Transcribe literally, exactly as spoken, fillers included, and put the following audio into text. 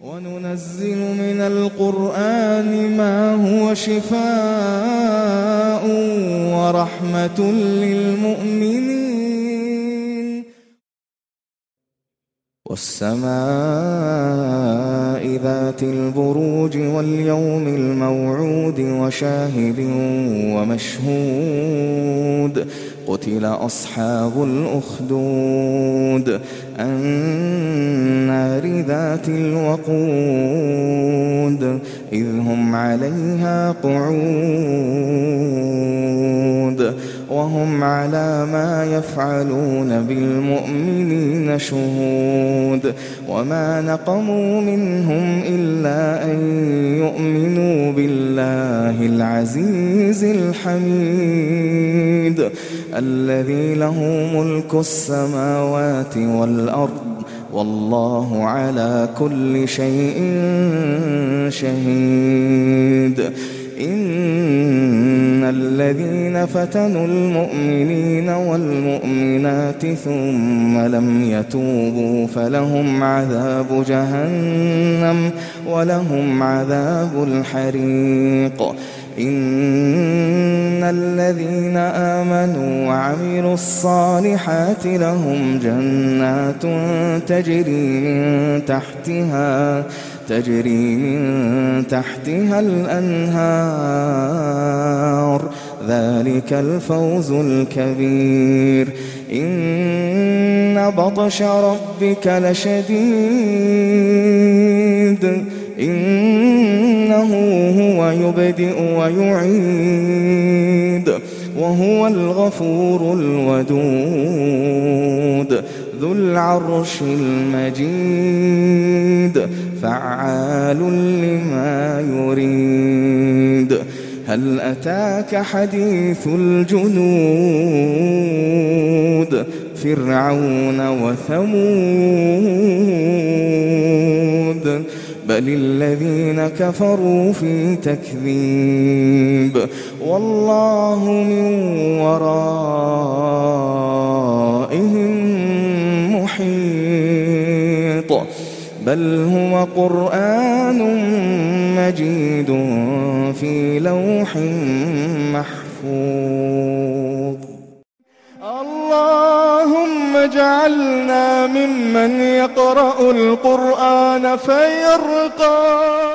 وننزل من القرآن ما هو شفاء ورحمة للمؤمنين. والسماء ذات البروج واليوم الموعود وشاهد ومشهود. قتل أصحاب الأخدود النار ذات الوقود إذ هم عليها قعود وهم على ما يفعلون بالمؤمنين شهود. وما نقموا منهم إلا أن يؤمنوا بالله العزيز الحميد الذي له ملك السماوات والأرض والله على كل شيء شهيد. إن الذين فتنوا المؤمنين والمؤمنات ثم لم يتوبوا فلهم عذاب جهنم ولهم عذاب الحريق. إن الذين آمنوا وعملوا الصالحات لهم جنات تجري من تحتها تجري من تحتها الأنهار ذلك الفوز الكبير. إن بطش ربك لشديد إنه هو يبدئ ويعيد وهو الغفور الودود ذو العرش المجيد فعال لما يريد. هل أتاك حديث الجنود فرعون وثمود بل الذين كفروا في تكذيب والله من ورائهم محيط. بل هو قرآن مجيد في لوح محفوظ. اللهم اجعلنا ممن يقرأ القرآن فيرقى